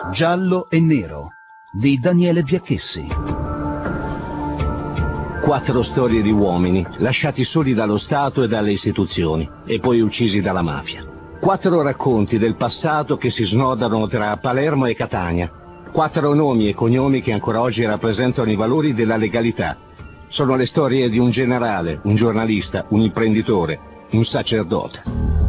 Giallo e Nero di Daniele Biacchessi. 4 storie di uomini lasciati soli dallo Stato e dalle istituzioni e poi uccisi dalla mafia. 4 racconti del passato che si snodano tra Palermo e Catania. 4 nomi e cognomi che ancora oggi rappresentano i valori della legalità. Sono le storie di un generale, un giornalista, un imprenditore, un sacerdote.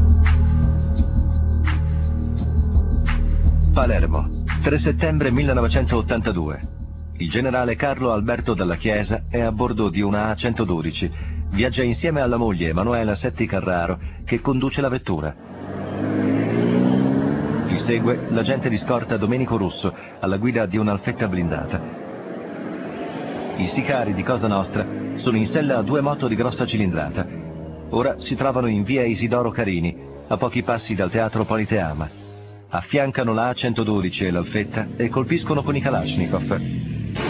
Palermo, 3 settembre 1982. Il generale Carlo Alberto Dalla Chiesa è a bordo di una A112. Viaggia insieme alla moglie Emanuela Setti Carraro, che conduce la vettura. Gli segue l'agente di scorta Domenico Russo, alla guida di un'Alfetta blindata. I sicari di Cosa Nostra sono in sella a 2 moto di grossa cilindrata. Ora si trovano in via Isidoro Carini, a pochi passi dal teatro Politeama. Affiancano la A112 e l'Alfetta e colpiscono con i Kalashnikov.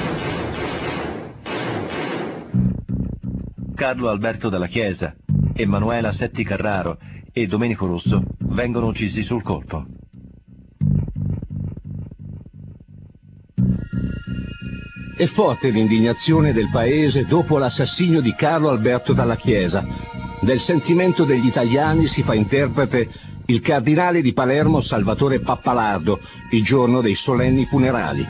Carlo Alberto Dalla Chiesa, Emanuela Setti Carraro e Domenico Russo vengono uccisi sul colpo. È forte l'indignazione del paese dopo l'assassinio di Carlo Alberto Dalla Chiesa. Del sentimento degli italiani si fa interprete il cardinale di Palermo Salvatore Pappalardo, il giorno dei solenni funerali.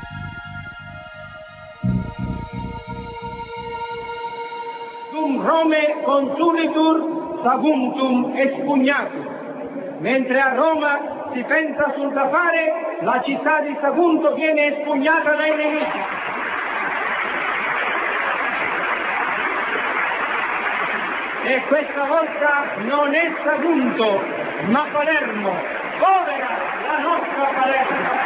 Rome consulitur saguntum expugnatum. Mentre a Roma si pensa sul da fare, la città di Sagunto viene espugnata dai nemici. E questa volta non è Sagunto, ma Palermo. Povera la nostra Palermo!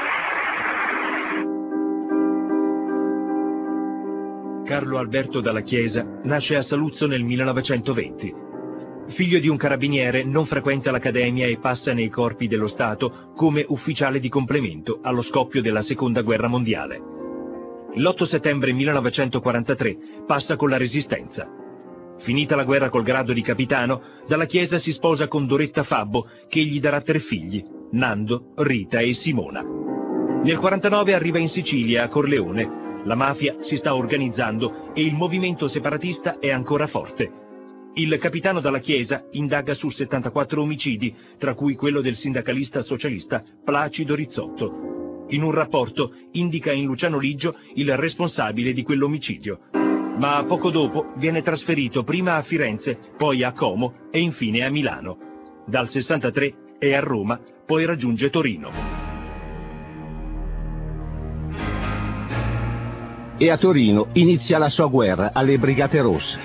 Carlo Alberto Dalla Chiesa nasce a Saluzzo nel 1920. Figlio di un carabiniere, non frequenta l'accademia e passa nei corpi dello Stato come ufficiale di complemento allo scoppio della Seconda Guerra Mondiale. L'8 settembre 1943 passa con la Resistenza. Finita la guerra col grado di capitano, Dalla Chiesa si sposa con Doretta Fabbo, che gli darà 3 figli, Nando, Rita e Simona. Nel 1949 arriva in Sicilia, a Corleone. La mafia si sta organizzando e il movimento separatista è ancora forte. Il capitano Dalla Chiesa indaga su 74 omicidi, tra cui quello del sindacalista socialista Placido Rizzotto. In un rapporto indica in Luciano Liggio il responsabile di quell'omicidio. Ma poco dopo viene trasferito prima a Firenze, poi a Como e infine a Milano. Dal 63 è a Roma, poi raggiunge Torino. E a Torino inizia la sua guerra alle Brigate Rosse.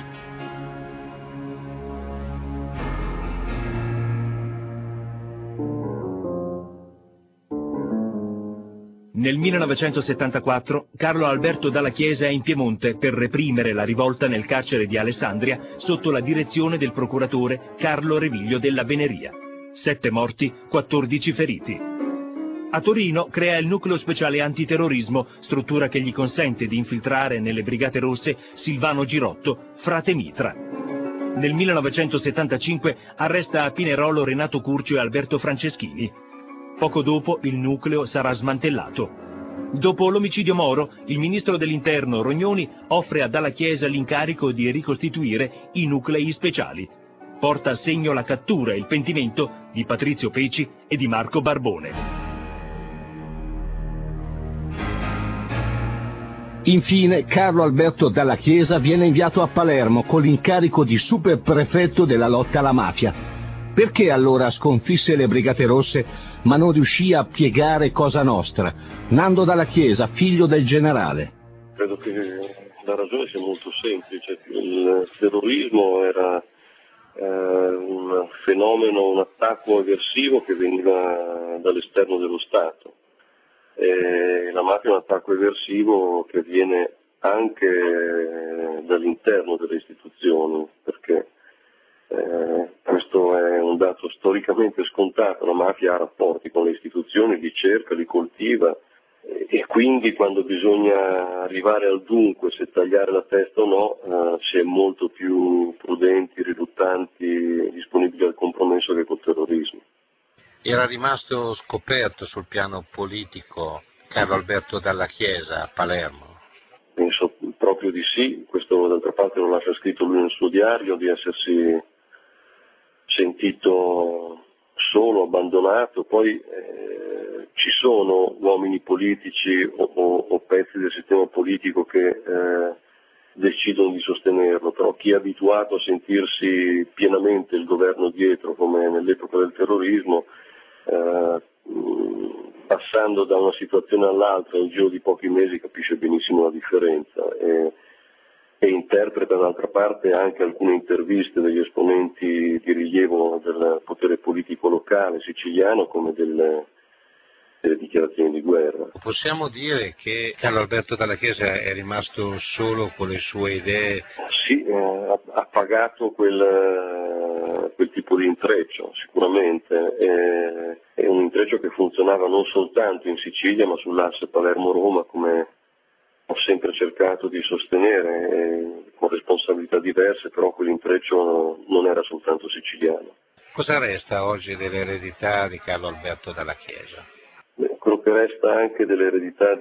Nel 1974 Carlo Alberto Dalla Chiesa è in Piemonte per reprimere la rivolta nel carcere di Alessandria sotto la direzione del procuratore Carlo Reviglio della Veneria. 7 morti, 14 feriti. A Torino crea il nucleo speciale antiterrorismo, struttura che gli consente di infiltrare nelle Brigate Rosse Silvano Girotto, frate Mitra. Nel 1975 arresta a Pinerolo Renato Curcio e Alberto Franceschini. Poco dopo il nucleo sarà smantellato. Dopo l'omicidio Moro, il ministro dell'Interno Rognoni offre a Dalla Chiesa l'incarico di ricostituire i nuclei speciali. Porta a segno la cattura e il pentimento di Patrizio Peci e di Marco Barbone. Infine, Carlo Alberto Dalla Chiesa viene inviato a Palermo con l'incarico di superprefetto della lotta alla mafia. Perché allora sconfisse le Brigate Rosse ma non riuscì a piegare Cosa Nostra? Nando Dalla Chiesa, figlio del generale. Credo che la ragione sia molto semplice. Il terrorismo era un fenomeno, un attacco eversivo che veniva dall'esterno dello Stato. La mafia è un attacco eversivo che viene anche dall'interno delle istituzioni, perché questo è un dato storicamente scontato. La mafia ha rapporti con le istituzioni, li cerca, li coltiva e quindi quando bisogna arrivare al dunque, se tagliare la testa o no, si è molto più prudenti, riluttanti, disponibili al compromesso che col terrorismo. Era rimasto scoperto sul piano politico Carlo Alberto Dalla Chiesa a Palermo? Penso proprio di sì, questo d'altra parte lo lascia scritto lui nel suo diario, di essersi sentito solo, abbandonato. Poi ci sono uomini politici o pezzi del sistema politico che decidono di sostenerlo, però chi è abituato a sentirsi pienamente il governo dietro, come nell'epoca del terrorismo, passando da una situazione all'altra nel giro di pochi mesi capisce benissimo la differenza e interpreta d'altra parte anche alcune interviste degli esponenti di rilievo del potere politico locale siciliano come delle dichiarazioni di guerra. Possiamo dire che Carlo Alberto Dalla Chiesa è rimasto solo con le sue idee? Sì, ha pagato quel tipo di intreccio, sicuramente. È un intreccio che funzionava non soltanto in Sicilia ma sull'asse Palermo-Roma, come ho sempre cercato di sostenere, con responsabilità diverse, però quell'intreccio non era soltanto siciliano. Cosa resta oggi dell'eredità di Carlo Alberto Dalla Chiesa? Quello che resta anche dell'eredità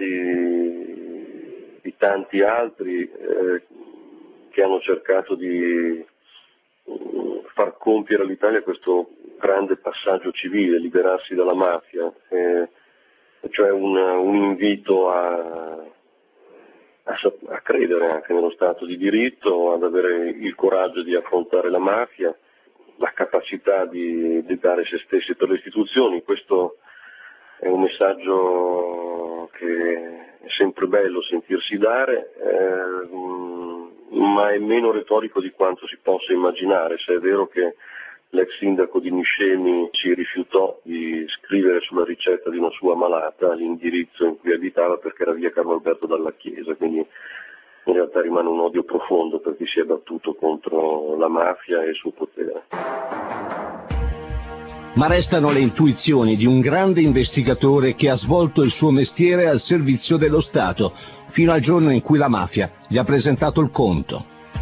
di tanti altri che hanno cercato di far compiere all'Italia questo grande passaggio civile, liberarsi dalla mafia, cioè un invito a credere anche nello Stato di diritto, ad avere il coraggio di affrontare la mafia, la capacità di dare se stessi per le istituzioni. Questo è un messaggio che è sempre bello sentirsi dare, ma è meno retorico di quanto si possa immaginare, se è vero che l'ex sindaco di Niscemi si rifiutò di scrivere sulla ricetta di una sua malata l'indirizzo in cui abitava perché era via Carlo Alberto Dalla Chiesa, quindi in realtà rimane un odio profondo per chi si è battuto contro la mafia e il suo potere. Ma restano le intuizioni di un grande investigatore che ha svolto il suo mestiere al servizio dello Stato, fino al giorno in cui la mafia gli ha presentato il conto.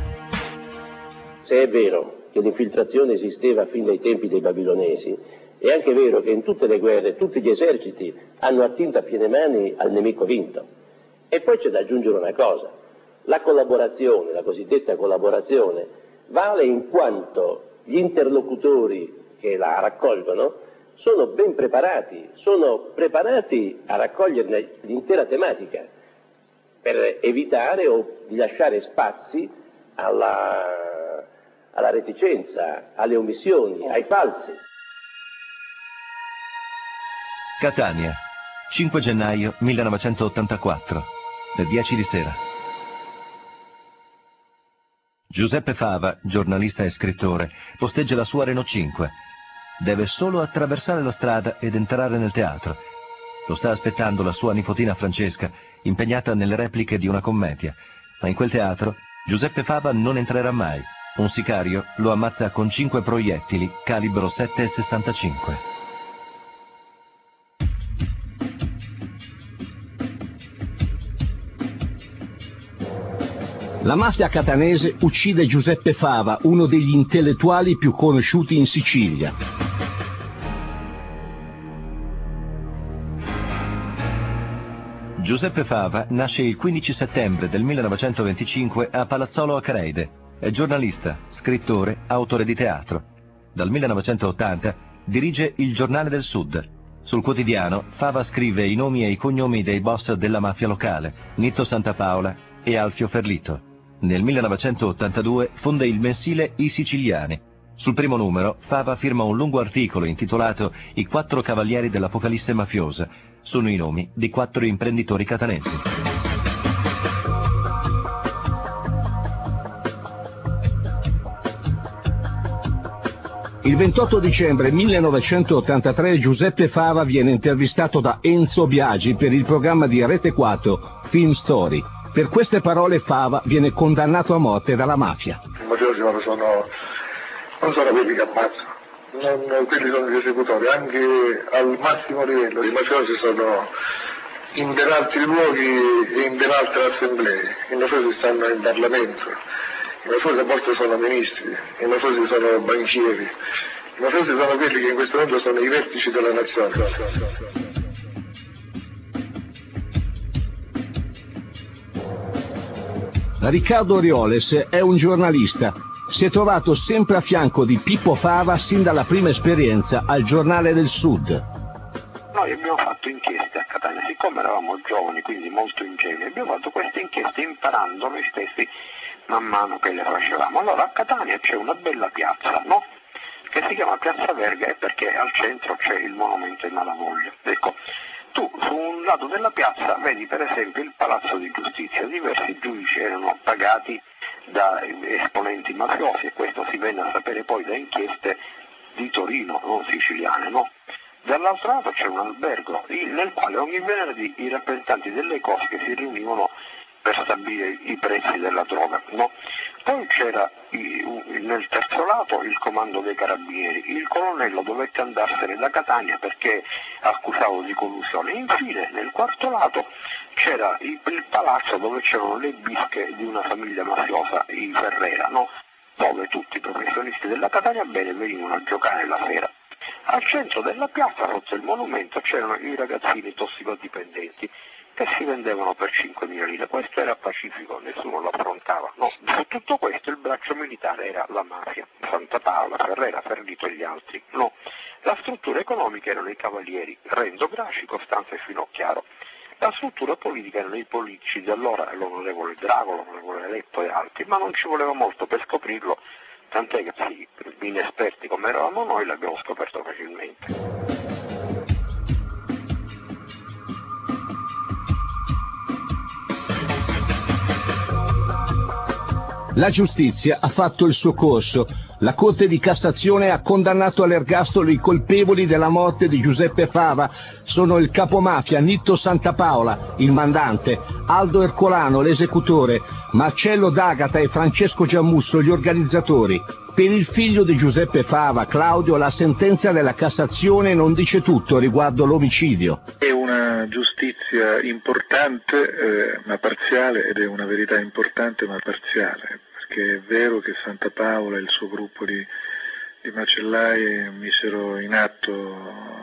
Se è vero che l'infiltrazione esisteva fin dai tempi dei babilonesi, è anche vero che in tutte le guerre tutti gli eserciti hanno attinto a piene mani al nemico vinto. E poi c'è da aggiungere una cosa: la collaborazione, la cosiddetta collaborazione, vale in quanto gli interlocutori che la raccolgono sono ben preparati, sono preparati a raccoglierne l'intera tematica per evitare o di lasciare spazi alla reticenza, alle omissioni, ai falsi. Catania, 5 gennaio 1984, le 10 di sera. Giuseppe Fava, giornalista e scrittore, posteggia la sua Renault 5. Deve solo attraversare la strada ed entrare nel teatro. Lo sta aspettando la sua nipotina Francesca, impegnata nelle repliche di una commedia. Ma in quel teatro Giuseppe Fava non entrerà mai. Un sicario lo ammazza con 5 proiettili calibro 7,65. La mafia catanese uccide Giuseppe Fava, uno degli intellettuali più conosciuti in Sicilia. Giuseppe Fava nasce il 15 settembre del 1925 a Palazzolo Acreide. È giornalista, scrittore, autore di teatro. Dal 1980 dirige Il Giornale del Sud. Sul quotidiano Fava scrive i nomi e i cognomi dei boss della mafia locale, Nitto Santapaola e Alfio Ferlito. Nel 1982 fonda il mensile I Siciliani. Sul primo numero Fava firma un lungo articolo intitolato I 4 cavalieri dell'Apocalisse mafiosa. Sono i nomi di 4 imprenditori catanesi. Il 28 dicembre 1983 Giuseppe Fava viene intervistato da Enzo Biagi per il programma di Rete 4, Film Story. Per queste parole Fava viene condannato a morte dalla mafia. I mafiosi non sono quelli che ammazzano, quelli sono gli esecutori, anche al massimo livello. I mafiosi sono in ben altri luoghi e in ben altre assemblee. I mafiosi stanno in Parlamento, i mafiosi a volte sono ministri, i mafiosi sono banchieri, i mafiosi sono quelli che in questo momento sono i vertici della nazione. Riccardo Orioles è un giornalista. Si è trovato sempre a fianco di Pippo Fava sin dalla prima esperienza al Giornale del Sud. Noi abbiamo fatto inchieste a Catania, siccome eravamo giovani, quindi molto ingenui, abbiamo fatto queste inchieste imparando noi stessi man mano che le facevamo. Allora a Catania c'è una bella piazza, no? Che si chiama Piazza Verga, e perché al centro c'è il monumento ai Malavoglia. Ecco, tu su un lato della piazza vedi per esempio il Palazzo di Giustizia, diversi giudici erano pagati da esponenti mafiosi, e questo si venne a sapere poi da inchieste di Torino, non siciliane, no? Dall'altro lato c'è un albergo nel quale ogni venerdì i rappresentanti delle cosche si riunivano per stabilire i prezzi della droga, no? Poi c'era nel terzo lato il comando dei carabinieri, il colonnello dovette andarsene da Catania perché accusato di collusione. Infine nel quarto lato c'era il palazzo dove c'erano le bische di una famiglia mafiosa, i Ferrera, no? Dove tutti i professionisti della Catania bene venivano a giocare la sera. Al centro della piazza, sotto il monumento, c'erano i ragazzini tossicodipendenti che si vendevano per 5.000 lire. Questo era pacifico, nessuno lo affrontava. No, su tutto questo il braccio militare era la mafia, Santa Paola, Ferrera, Ferrito e gli altri. No, la struttura economica erano i cavalieri, Renzo Grasci, Costanzo e Finocchiaro. La struttura politica erano i politici di allora, l'onorevole Drago, l'onorevole Letto e altri, ma non ci voleva molto per scoprirlo, tant'è che sì, inesperti come eravamo noi l'abbiamo scoperto facilmente. La giustizia ha fatto il suo corso. La Corte di Cassazione ha condannato all'ergastolo i colpevoli della morte di Giuseppe Fava. Sono il capomafia Nitto Santapaola, il mandante, Aldo Ercolano, l'esecutore, Marcello D'Agata e Francesco Giammusso, gli organizzatori. Per il figlio di Giuseppe Fava, Claudio, la sentenza della Cassazione non dice tutto riguardo l'omicidio. È una giustizia importante ma parziale, ed è una verità importante ma parziale, perché è vero che Santapaola e il suo gruppo di macellai misero in atto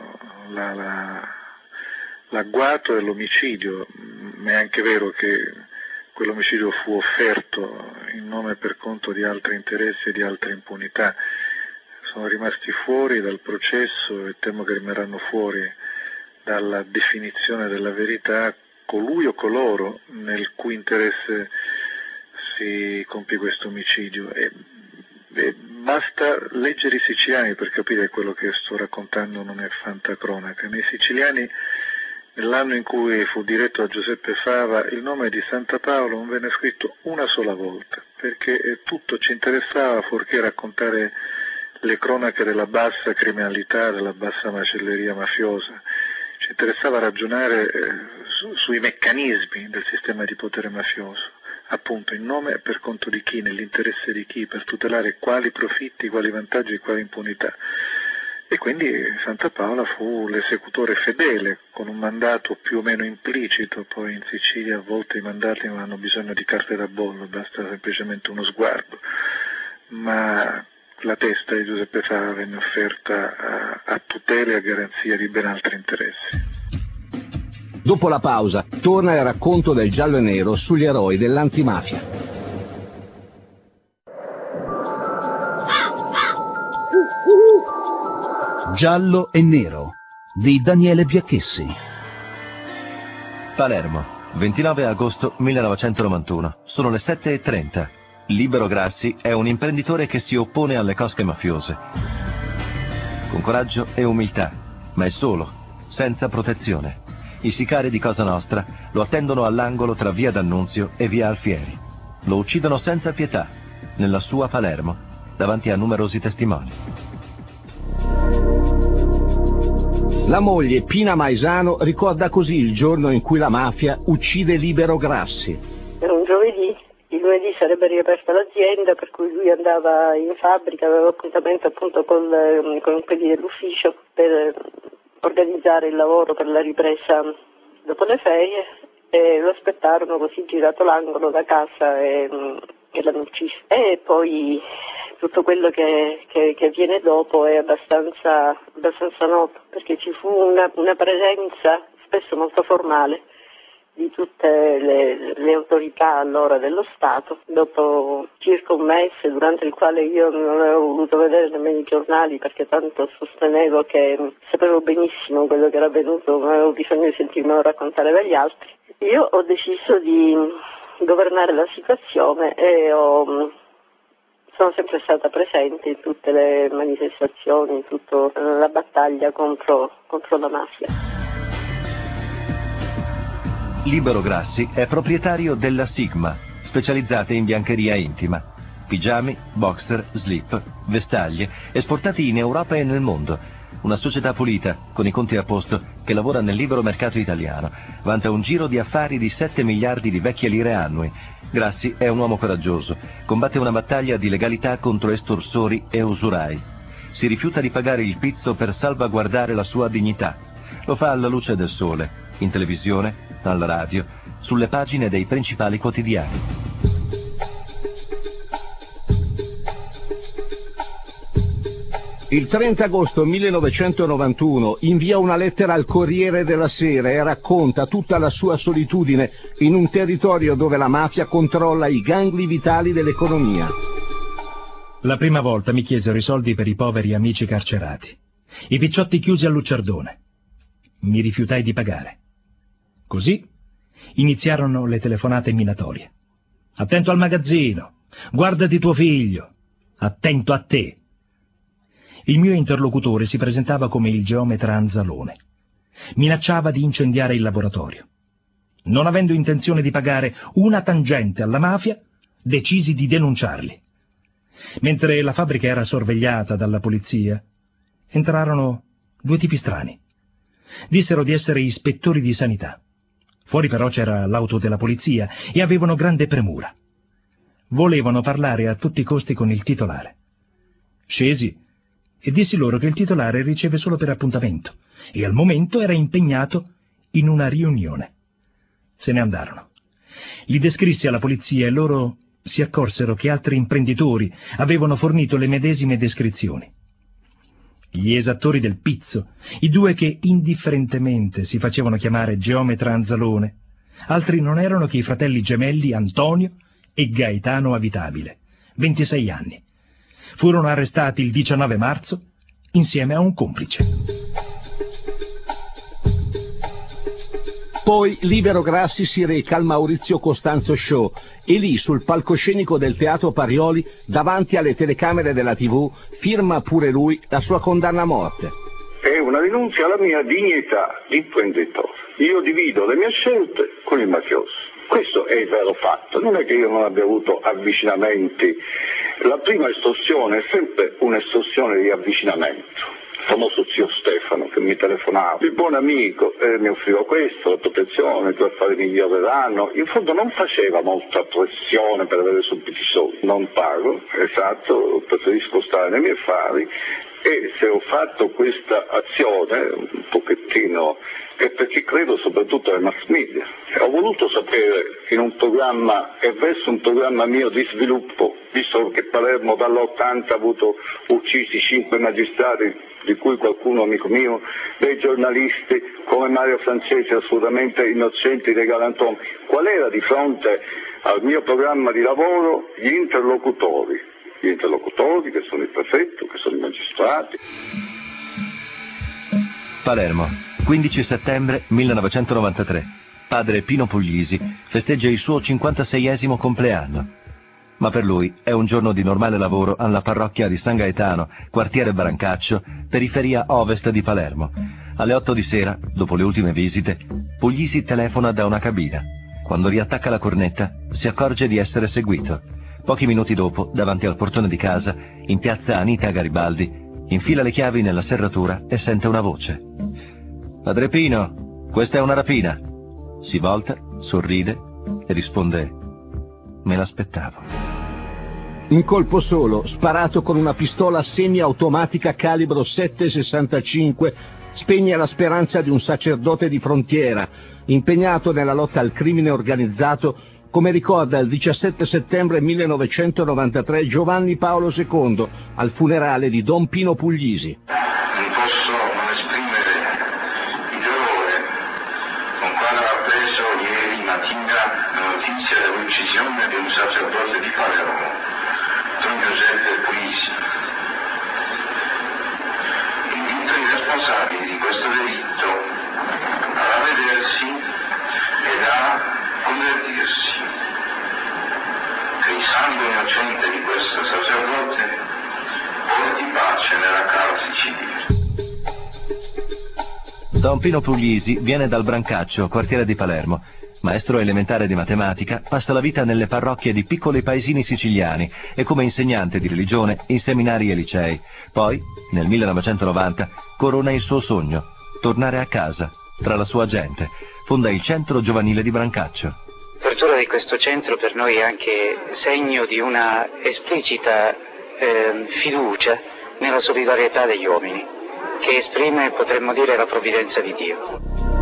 l'agguato e l'omicidio, ma è anche vero che quell'omicidio fu offerto in nome e per conto di altri interessi e di altre impunità. Sono rimasti fuori dal processo e temo che rimarranno fuori dalla definizione della verità colui o coloro nel cui interesse si compie questo omicidio. E basta leggere i siciliani per capire che quello che sto raccontando non è fantacronaca. Nei siciliani, nell'anno in cui fu diretto a Giuseppe Fava, il nome di Santapaola non venne scritto una sola volta, perché tutto ci interessava fuorché raccontare le cronache della bassa criminalità, della bassa macelleria mafiosa. Ci interessava ragionare sui meccanismi del sistema di potere mafioso, appunto in nome e per conto di chi, nell'interesse di chi, per tutelare quali profitti, quali vantaggi e quali impunità. E quindi Santapaola fu l'esecutore fedele, con un mandato più o meno implicito. Poi in Sicilia a volte i mandati non hanno bisogno di carte da bollo, basta semplicemente uno sguardo. Ma la testa di Giuseppe Fava venne offerta a tutela e a garanzia di ben altri interessi. Dopo la pausa, torna il racconto del Giallo e Nero sugli eroi dell'antimafia. Giallo e Nero di Daniele Biacchessi. Palermo, 29 agosto 1991. Sono le 7:30. Libero Grassi è un imprenditore che si oppone alle cosche mafiose. Con coraggio e umiltà, ma è solo, senza protezione. I sicari di Cosa Nostra lo attendono all'angolo tra via D'Annunzio e via Alfieri. Lo uccidono senza pietà, nella sua Palermo, davanti a numerosi testimoni. La moglie Pina Maisano ricorda così il giorno in cui la mafia uccide Libero Grassi. Era un giovedì, il lunedì sarebbe riaperta l'azienda, per cui lui andava in fabbrica, aveva appuntamento appunto con quelli dell'ufficio per organizzare il lavoro per la ripresa dopo le ferie, e lo aspettarono così girato l'angolo da casa e l'hanno ucciso. E poi tutto quello che viene dopo è abbastanza noto, perché ci fu una presenza spesso molto formale di tutte le autorità allora dello Stato. Dopo circa un mese, durante il quale io non avevo voluto vedere nemmeno i giornali perché tanto sostenevo che sapevo benissimo quello che era avvenuto, non avevo bisogno di sentirmelo raccontare dagli altri, io ho deciso di governare la situazione e sono sempre stata presente in tutte le manifestazioni, in tutta la battaglia contro la mafia. Libero Grassi è proprietario della Sigma, specializzata in biancheria intima. Pigiami, boxer, slip, vestaglie, esportati in Europa e nel mondo. Una società pulita, con i conti a posto, che lavora nel libero mercato italiano. Vanta un giro di affari di 7 miliardi di vecchie lire annui. Grassi è un uomo coraggioso. Combatte una battaglia di legalità contro estorsori e usurai. Si rifiuta di pagare il pizzo per salvaguardare la sua dignità. Lo fa alla luce del sole, in televisione, alla radio, sulle pagine dei principali quotidiani. Il 30 agosto 1991 invia una lettera al Corriere della Sera e racconta tutta la sua solitudine in un territorio dove la mafia controlla i gangli vitali dell'economia. La prima volta mi chiesero i soldi per i poveri amici carcerati, i picciotti chiusi a Lucerdone. Mi rifiutai di pagare. Così iniziarono le telefonate minatorie. Attento al magazzino, guardati tuo figlio, attento a te. Il mio interlocutore si presentava come il geometra Anzalone. Minacciava di incendiare il laboratorio. Non avendo intenzione di pagare una tangente alla mafia, decisi di denunciarli. Mentre la fabbrica era sorvegliata dalla polizia, entrarono 2 tipi strani. Dissero di essere ispettori di sanità. Fuori però c'era l'auto della polizia e avevano grande premura. Volevano parlare a tutti i costi con il titolare. Scesi e dissi loro che il titolare riceve solo per appuntamento e al momento era impegnato in una riunione. Se ne andarono. Li descrissi alla polizia e loro si accorsero che altri imprenditori avevano fornito le medesime descrizioni. Gli esattori del pizzo, i 2 che indifferentemente si facevano chiamare geometra Anzalone, altri non erano che i fratelli gemelli Antonio e Gaetano Avitabile, 26 anni. Furono arrestati il 19 marzo insieme a un complice. Poi Libero Grassi si reca al Maurizio Costanzo Show e lì sul palcoscenico del Teatro Parioli, davanti alle telecamere della TV, firma pure lui la sua condanna a morte. È una rinuncia alla mia dignità di imprenditore. Io divido le mie scelte con il mafioso. Questo è il vero fatto, non è che io non abbia avuto avvicinamenti. La prima estorsione è sempre un'estorsione di avvicinamento. Il famoso zio Stefano che mi telefonava, il buon amico, mi offriva questo, la protezione, i tuoi affari miglioreranno. In fondo non faceva molta pressione per avere subito i soldi. Non pago, esatto, preferisco stare nei miei affari. E se ho fatto questa azione un pochettino è perché credo soprattutto ai mass media. Ho voluto sapere in un programma e verso un programma mio di sviluppo, visto che Palermo dall'80 ha avuto uccisi 5 magistrati, di cui qualcuno amico mio, dei giornalisti come Mario Francesi assolutamente innocenti dei galantomi. Qual era di fronte al mio programma di lavoro? Gli interlocutori che sono il prefetto, che sono i magistrati. Palermo, 15 settembre 1993. Padre Pino Puglisi festeggia il suo 56esimo compleanno. Ma per lui è un giorno di normale lavoro alla parrocchia di San Gaetano, quartiere Brancaccio, periferia ovest di Palermo. Alle 8 di sera, dopo le ultime visite, Puglisi telefona da una cabina. Quando riattacca la cornetta, si accorge di essere seguito. Pochi minuti dopo, davanti al portone di casa, in piazza Anita Garibaldi, infila le chiavi nella serratura e sente una voce. Padre Pino, questa è una rapina. Si volta, sorride e risponde: me l'aspettavo. In colpo solo, sparato con una pistola semiautomatica calibro 7,65, spegne la speranza di un sacerdote di frontiera, impegnato nella lotta al crimine organizzato, come ricorda il 17 settembre 1993 Giovanni Paolo II al funerale di Don Pino Puglisi. Non posso non esprimere il dolore con quale ho appreso ieri notizia dell'uccisione di un sacerdote di Palermo, Don Giuseppe Puglisi. Invito i responsabili di questo delitto a ravvedersi ed a convertirsi. Che il sangue innocente di questo sacerdote porti pace nella causa civile. Don Pino Puglisi viene dal Brancaccio, quartiere di Palermo. Maestro elementare di matematica, passa la vita nelle parrocchie di piccoli paesini siciliani e come insegnante di religione in seminari e licei. Poi, nel 1990, corona il suo sogno, tornare a casa, tra la sua gente. Fonda il Centro Giovanile di Brancaccio. L'apertura di questo centro per noi è anche segno di una esplicita fiducia nella solidarietà degli uomini, che esprime, potremmo dire, la provvidenza di Dio.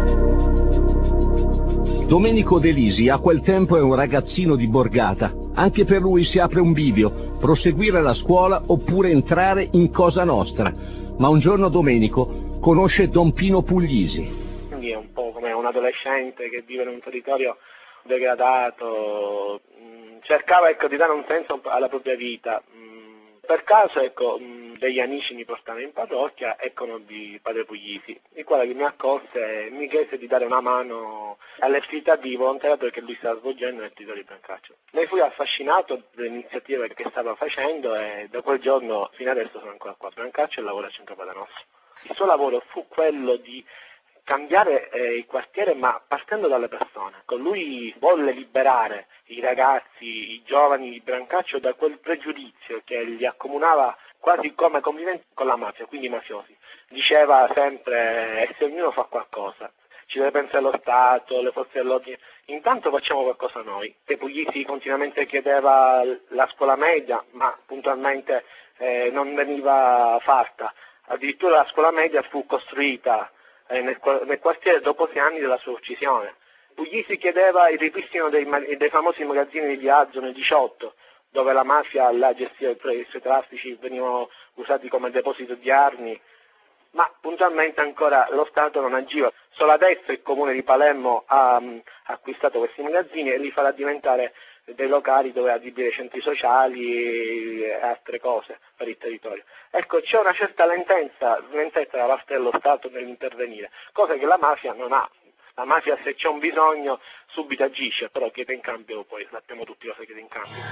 Domenico De Lisi a quel tempo è un ragazzino di borgata. Anche per lui si apre un bivio, proseguire la scuola oppure entrare in Cosa Nostra. Ma un giorno Domenico conosce Don Pino Puglisi. Quindi è un po' come un adolescente che vive in un territorio degradato, cercava di dare un senso alla propria vita. Per caso degli amici mi portarono in parrocchia e conobbi Padre Puglisi, il quale mi accolse e mi chiese di dare una mano alle attività di volontariato che lui stava svolgendo nel territorio di Brancaccio. Ne fui affascinato dalle iniziative che stava facendo e da quel giorno fino adesso sono ancora qua a Brancaccio e lavoro a Centro Padre Nostro. Il suo lavoro fu quello di cambiare il quartiere, ma partendo dalle persone. Con lui volle liberare i ragazzi, i giovani di Brancaccio da quel pregiudizio che li accomunava quasi come conviventi con la mafia, quindi i mafiosi. Diceva sempre, se ognuno fa qualcosa, ci deve pensare lo Stato, le forze dell'ordine, intanto facciamo qualcosa noi. De Puglisi continuamente chiedeva la scuola media, ma puntualmente non veniva fatta. Addirittura la scuola media fu costruita nel quartiere dopo 6 anni della sua uccisione. Puglisi chiedeva il ripristino dei famosi magazzini di viaggio nel 18, dove la mafia la gestiva i suoi traffici, venivano usati come deposito di armi, ma puntualmente ancora lo Stato non agiva. Solo adesso il comune di Palermo ha acquistato questi magazzini e li farà diventare dei locali dove adibire centri sociali e altre cose per il territorio. Ecco, c'è una certa lentezza da parte dello Stato nell'intervenire, cosa che la mafia non ha. La mafia, se c'è un bisogno, subito agisce, però chiede in cambio, poi sappiamo tutti cosa chiede in cambio.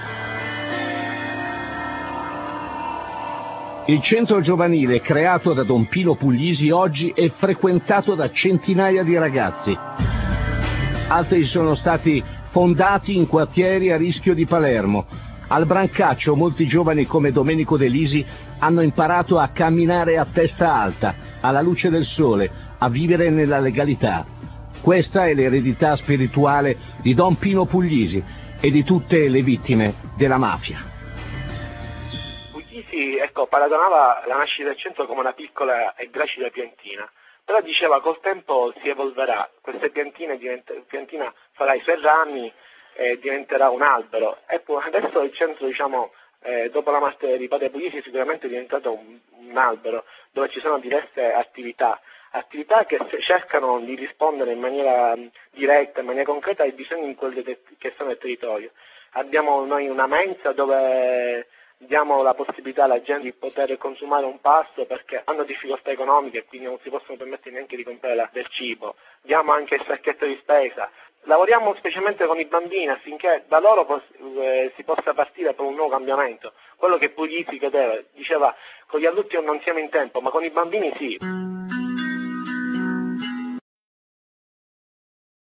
Il centro giovanile creato da Don Pino Puglisi oggi è frequentato da centinaia di ragazzi. Altri sono stati fondati in quartieri a rischio di Palermo. Al Brancaccio molti giovani come Domenico De Lisi hanno imparato a camminare a testa alta, alla luce del sole, a vivere nella legalità. Questa è l'eredità spirituale di Don Pino Puglisi e di tutte le vittime della mafia. Puglisi, paragonava la nascita del centro come una piccola e gracile piantina, però diceva col tempo si evolverà, queste piantina farà i suoi rami e diventerà un albero. E adesso il centro, dopo la morte di Padre Puglisi, sicuramente è diventato un albero dove ci sono diverse attività che cercano di rispondere in maniera diretta, in maniera concreta ai bisogni che sono nel territorio. Abbiamo noi una mensa dove diamo la possibilità alla gente di poter consumare un pasto perché hanno difficoltà economiche e quindi non si possono permettere neanche di comprare del cibo. Diamo anche il sacchetto di spesa. Lavoriamo specialmente con i bambini affinché da loro si possa partire per un nuovo cambiamento. Quello che Puglisi diceva, con gli adulti non siamo in tempo, ma con i bambini sì.